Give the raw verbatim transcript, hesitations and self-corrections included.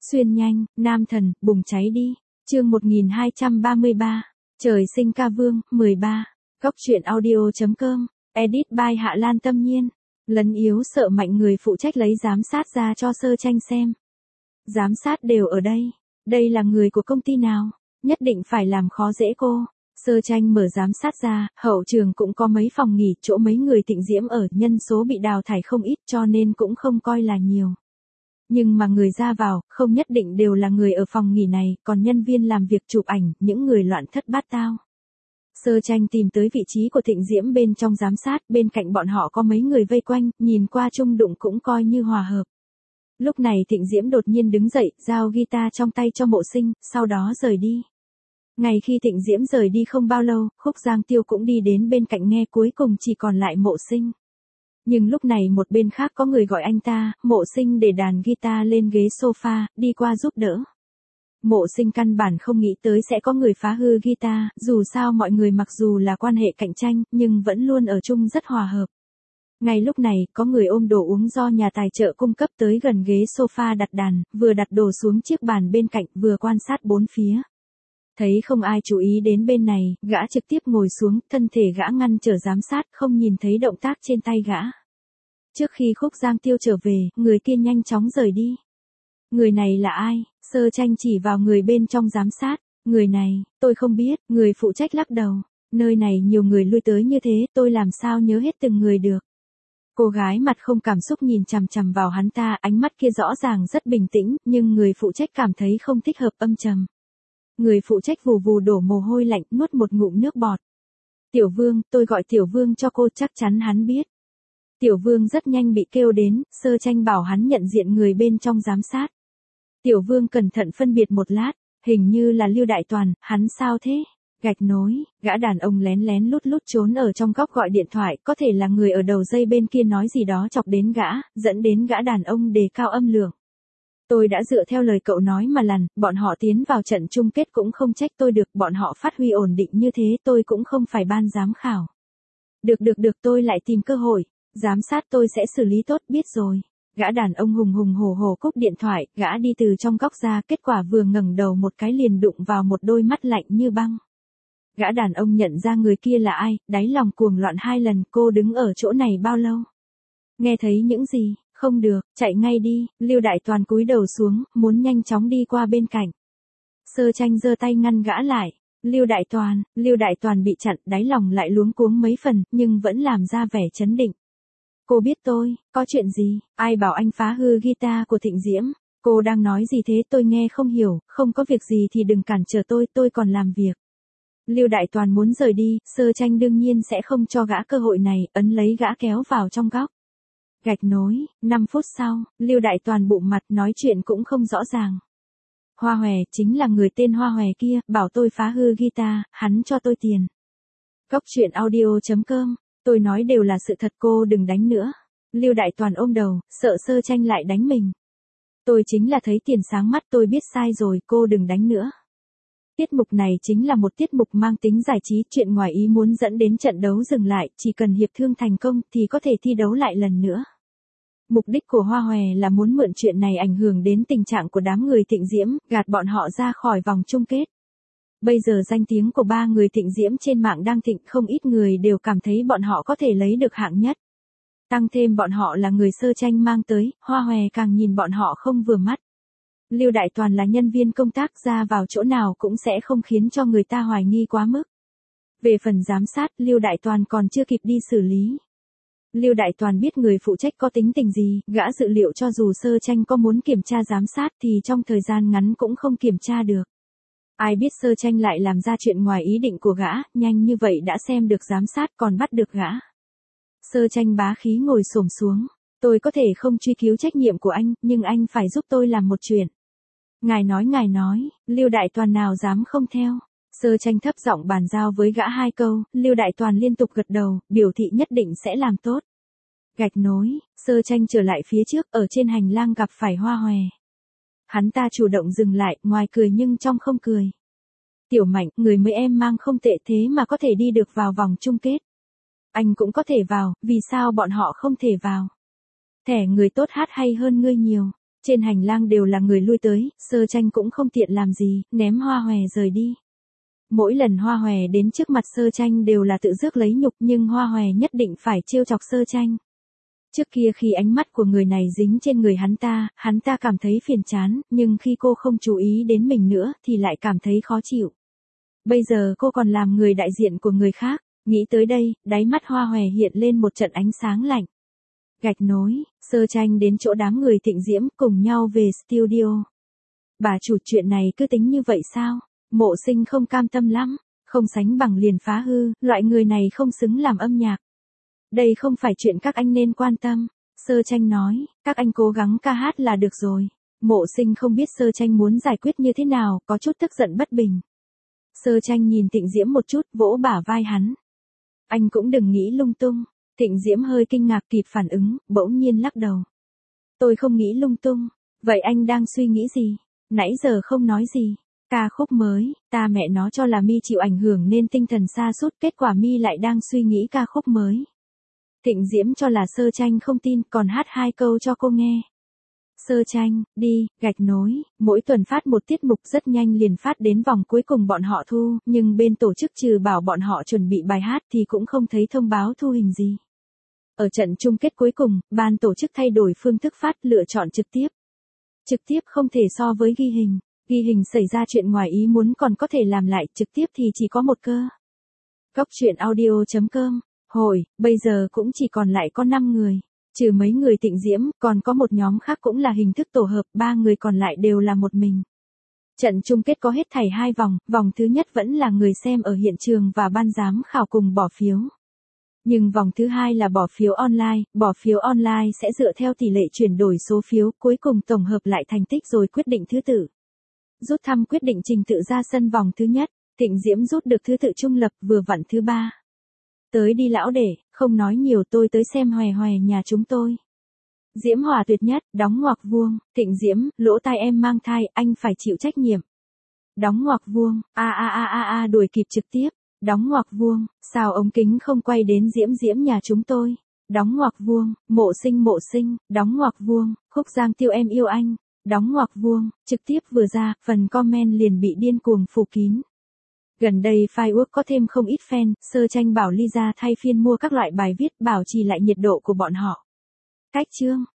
Xuyên nhanh, nam thần, bùng cháy đi. Chương một nghìn hai trăm ba mươi ba. Trời sinh ca vương, mười ba. Góc truyện audio chấm com. Edit by Hạ Lan Tâm Nhiên. Lấn yếu sợ mạnh, người phụ trách lấy giám sát ra cho Sơ Tranh xem. Giám sát đều ở đây. Đây là người của công ty nào? Nhất định phải làm khó dễ cô. Sơ Tranh mở giám sát ra, hậu trường cũng có mấy phòng nghỉ, chỗ mấy người Thịnh Diễm ở, nhân số bị đào thải không ít cho nên cũng không coi là nhiều. Nhưng mà người ra vào, không nhất định đều là người ở phòng nghỉ này, còn nhân viên làm việc chụp ảnh, những người loạn thất bát tao. Sơ Tranh tìm tới vị trí của Thịnh Diễm bên trong giám sát, bên cạnh bọn họ có mấy người vây quanh, nhìn qua chung đụng cũng coi như hòa hợp. Lúc này Thịnh Diễm đột nhiên đứng dậy, giao guitar trong tay cho Mộ Sinh, sau đó rời đi. Ngay khi Thịnh Diễm rời đi không bao lâu, Khúc Giang Tiêu cũng đi đến bên cạnh nghe, cuối cùng chỉ còn lại Mộ Sinh. Nhưng lúc này một bên khác có người gọi anh ta, Mộ Sinh để đàn guitar lên ghế sofa, đi qua giúp đỡ. Mộ Sinh căn bản không nghĩ tới sẽ có người phá hư guitar, dù sao mọi người mặc dù là quan hệ cạnh tranh, nhưng vẫn luôn ở chung rất hòa hợp. Ngay lúc này, có người ôm đồ uống do nhà tài trợ cung cấp tới gần ghế sofa đặt đàn, vừa đặt đồ xuống chiếc bàn bên cạnh, vừa quan sát bốn phía. Thấy không ai chú ý đến bên này, gã trực tiếp ngồi xuống, thân thể gã ngăn trở giám sát, không nhìn thấy động tác trên tay gã. Trước khi Khúc Giang Tiêu trở về, người kia nhanh chóng rời đi. Người này là ai? Sơ Tranh chỉ vào người bên trong giám sát. Người này, tôi không biết, người phụ trách lắc đầu. Nơi này nhiều người lui tới như thế, tôi làm sao nhớ hết từng người được. Cô gái mặt không cảm xúc nhìn chằm chằm vào hắn ta, ánh mắt kia rõ ràng rất bình tĩnh, nhưng người phụ trách cảm thấy không thích hợp, âm trầm. Người phụ trách vù vù đổ mồ hôi lạnh, nuốt một ngụm nước bọt. Tiểu Vương, tôi gọi Tiểu Vương cho cô, chắc chắn hắn biết. Tiểu Vương rất nhanh bị kêu đến, Sơ Tranh bảo hắn nhận diện người bên trong giám sát. Tiểu Vương cẩn thận phân biệt một lát, hình như là Lưu Đại Toàn, hắn sao thế? Gạch nối, gã đàn ông lén lén lút lút trốn ở trong góc gọi điện thoại, có thể là người ở đầu dây bên kia nói gì đó chọc đến gã, dẫn đến gã đàn ông đề cao âm lượng. Tôi đã dựa theo lời cậu nói mà lần, bọn họ tiến vào trận chung kết cũng không trách tôi được, bọn họ phát huy ổn định như thế tôi cũng không phải ban giám khảo. Được được được, tôi lại tìm cơ hội, giám sát tôi sẽ xử lý tốt, biết rồi. Gã đàn ông hùng hùng hổ hổ cúp điện thoại, gã đi từ trong góc ra, kết quả vừa ngẩng đầu một cái liền đụng vào một đôi mắt lạnh như băng. Gã đàn ông nhận ra người kia là ai, đáy lòng cuồng loạn hai lần, cô đứng ở chỗ này bao lâu? Nghe thấy những gì? Không được, chạy ngay đi. Lưu Đại Toàn cúi đầu xuống, muốn nhanh chóng đi qua bên cạnh. Sơ Tranh giơ tay ngăn gã lại. Lưu Đại Toàn, Lưu Đại Toàn bị chặn, đáy lòng lại luống cuống mấy phần, nhưng vẫn làm ra vẻ trấn định. Cô biết tôi, có chuyện gì, ai bảo anh phá hư guitar của Thịnh Diễm? Cô đang nói gì thế, tôi nghe không hiểu, không có việc gì thì đừng cản trở tôi, tôi còn làm việc. Lưu Đại Toàn muốn rời đi, Sơ Tranh đương nhiên sẽ không cho gã cơ hội này, ấn lấy gã kéo vào trong góc. Gạch nối, năm phút sau, Lưu Đại Toàn bụng mặt nói chuyện cũng không rõ ràng. Hoa Hòe, chính là người tên Hoa Hòe kia, bảo tôi phá hư guitar, hắn cho tôi tiền. Góc truyện audio chấm com, tôi nói đều là sự thật, cô đừng đánh nữa. Lưu Đại Toàn ôm đầu, sợ Sơ Tranh lại đánh mình. Tôi chính là thấy tiền sáng mắt, tôi biết sai rồi, cô đừng đánh nữa. Tiết mục này chính là một tiết mục mang tính giải trí, chuyện ngoài ý muốn dẫn đến trận đấu dừng lại, chỉ cần hiệp thương thành công thì có thể thi đấu lại lần nữa. Mục đích của Hoa Hòe là muốn mượn chuyện này ảnh hưởng đến tình trạng của đám người Thịnh Diễm, gạt bọn họ ra khỏi vòng chung kết. Bây giờ danh tiếng của ba người Thịnh Diễm trên mạng đang thịnh, không ít người đều cảm thấy bọn họ có thể lấy được hạng nhất. Tăng thêm bọn họ là người Sơ Tranh mang tới, Hoa Hòe càng nhìn bọn họ không vừa mắt. Lưu Đại Toàn là nhân viên công tác, ra vào chỗ nào cũng sẽ không khiến cho người ta hoài nghi quá mức. Về phần giám sát, Lưu Đại Toàn còn chưa kịp đi xử lý. Lưu Đại Toàn biết người phụ trách có tính tình gì, gã dự liệu cho dù Sơ Tranh có muốn kiểm tra giám sát thì trong thời gian ngắn cũng không kiểm tra được. Ai biết Sơ Tranh lại làm ra chuyện ngoài ý định của gã, nhanh như vậy đã xem được giám sát còn bắt được gã. Sơ Tranh bá khí ngồi xổm xuống. Tôi có thể không truy cứu trách nhiệm của anh, nhưng anh phải giúp tôi làm một chuyện. Ngài nói ngài nói, Lưu Đại Toàn nào dám không theo. Sơ Tranh thấp giọng bàn giao với gã hai câu, Lưu Đại Toàn liên tục gật đầu, biểu thị nhất định sẽ làm tốt. Gạch nối, Sơ Tranh trở lại phía trước, ở trên hành lang gặp phải Hoa Hòe. Hắn ta chủ động dừng lại, ngoài cười nhưng trong không cười. Tiểu Mạnh, người mới em mang không tệ thế mà có thể đi được vào vòng chung kết. Anh cũng có thể vào, vì sao bọn họ không thể vào? Thẻ người tốt hát hay hơn ngươi nhiều. Trên hành lang đều là người lui tới, Sơ Tranh cũng không tiện làm gì, ném Hoa Hòe rời đi. Mỗi lần Hoa Hòe đến trước mặt Sơ Tranh đều là tự rước lấy nhục, nhưng Hoa Hòe nhất định phải trêu chọc Sơ Tranh. Trước kia khi ánh mắt của người này dính trên người hắn ta, hắn ta cảm thấy phiền chán, nhưng khi cô không chú ý đến mình nữa thì lại cảm thấy khó chịu. Bây giờ cô còn làm người đại diện của người khác, nghĩ tới đây, đáy mắt Hoa Hòe hiện lên một trận ánh sáng lạnh. Gạch nối, Sơ Tranh đến chỗ đám người Thịnh Diễm cùng nhau về studio. Bà chủ, chuyện này cứ tính như vậy sao? Mộ Sinh không cam tâm lắm, không sánh bằng liền phá hư, loại người này không xứng làm âm nhạc. Đây không phải chuyện các anh nên quan tâm. Sơ Tranh nói, các anh cố gắng ca hát là được rồi. Mộ Sinh không biết Sơ Tranh muốn giải quyết như thế nào, có chút tức giận bất bình. Sơ Tranh nhìn Thịnh Diễm một chút, vỗ bả vai hắn. Anh cũng đừng nghĩ lung tung. Thịnh Diễm hơi kinh ngạc kịp phản ứng, bỗng nhiên lắc đầu. Tôi không nghĩ lung tung. Vậy anh đang suy nghĩ gì? Nãy giờ không nói gì. Ca khúc mới, ta mẹ nó cho là Mi chịu ảnh hưởng nên tinh thần sa sút, kết quả Mi lại đang suy nghĩ ca khúc mới. Thịnh Diễm cho là Sơ Tranh không tin, còn hát hai câu cho cô nghe. Sơ Tranh, đi, gạch nối, mỗi tuần phát một tiết mục, rất nhanh liền phát đến vòng cuối cùng bọn họ thu, nhưng bên tổ chức trừ bảo bọn họ chuẩn bị bài hát thì cũng không thấy thông báo thu hình gì. Ở trận chung kết cuối cùng, ban tổ chức thay đổi phương thức phát, lựa chọn trực tiếp. Trực tiếp không thể so với ghi hình, ghi hình xảy ra chuyện ngoài ý muốn còn có thể làm lại, trực tiếp thì chỉ có một cơ. Cóc truyện audio chấm com, hồi, bây giờ cũng chỉ còn lại có năm người. Trừ mấy người Thịnh Diễm, còn có một nhóm khác cũng là hình thức tổ hợp, ba người còn lại đều là một mình. Trận chung kết có hết thảy hai vòng, vòng thứ nhất vẫn là người xem ở hiện trường và ban giám khảo cùng bỏ phiếu. Nhưng vòng thứ hai là bỏ phiếu online, bỏ phiếu online sẽ dựa theo tỷ lệ chuyển đổi số phiếu, cuối cùng tổng hợp lại thành tích rồi quyết định thứ tự. Rút thăm quyết định trình tự ra sân vòng thứ nhất, Thịnh Diễm rút được thứ tự trung lập, vừa vặn thứ ba. Tới đi lão để, không nói nhiều, tôi tới xem Hòe Hòe nhà chúng tôi. Diễm Hòa tuyệt nhất, đóng ngoặc vuông, Thịnh Diễm, lỗ tai em mang thai, anh phải chịu trách nhiệm. Đóng ngoặc vuông, a a a a a đuổi kịp trực tiếp. Đóng ngoặc vuông, sao ống kính không quay đến Diễm Diễm nhà chúng tôi. Đóng ngoặc vuông, Mộ Sinh Mộ Sinh, đóng ngoặc vuông, Khúc Giang Tiêu em yêu anh. Đóng ngoặc vuông, trực tiếp vừa ra, phần comment liền bị điên cuồng phủ kín. Gần đây Firework có thêm không ít fan, Sơ Tranh bảo Lisa thay phiên mua các loại bài viết bảo trì lại nhiệt độ của bọn họ. Cách chương